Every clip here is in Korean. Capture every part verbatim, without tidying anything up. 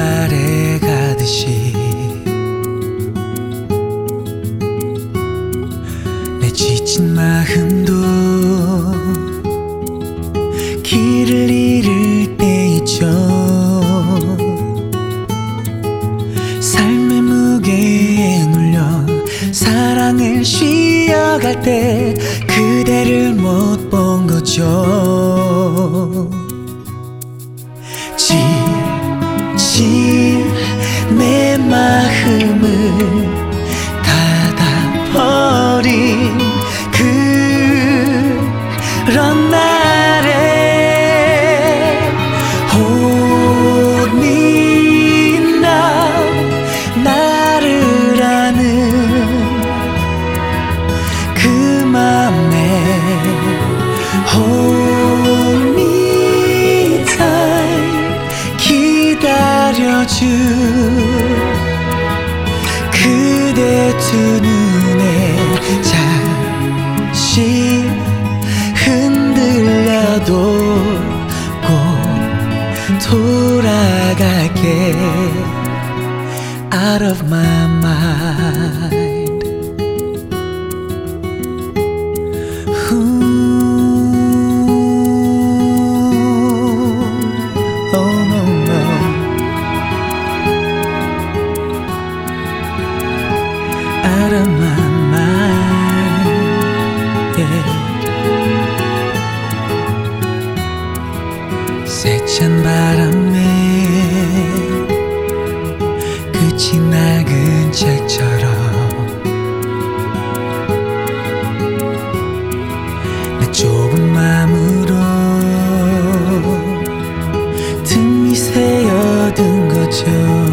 말해 가듯이 내 지친 마음도 길을 잃을 때 있죠. 삶의 무게에 눌려 사랑을 쉬어갈 때 그대를 못 본 거죠. 지친 내 마음을 닫아버린 그런 날에 혼이 나 나를 아는 그 맘에 Hold me tight 기다려줄 그대 두 눈에 잠시 흔들려도 꼭 돌아갈게 Out of my mind. Out of my mind, yeah. 세찬 바람에 끝이 낡은 책처럼 내 좁은 맘으로 틈이 새어든 거죠.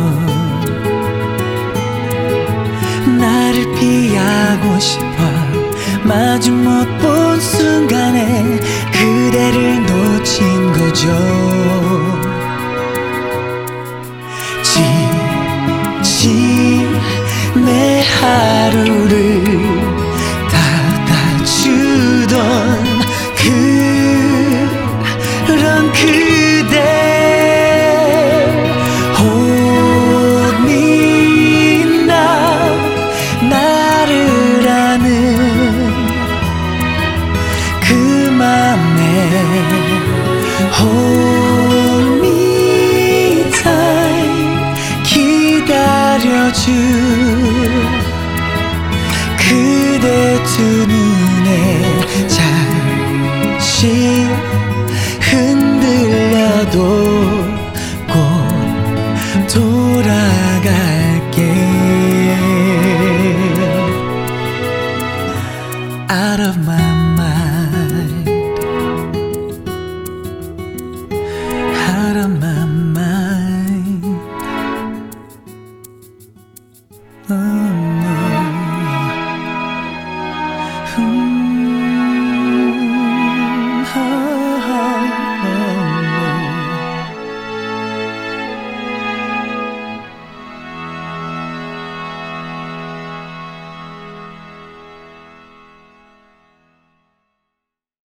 나를 피하고 싶어 마주 못 본 순간에 그대를 놓친 거죠. 지친 내 하루를 닫아주던 그런 그대 나를 아는 그 맘에 Hold me tight 기다려줄 그대 두 눈에 잠시 흔들려도 꼭 돌아갈게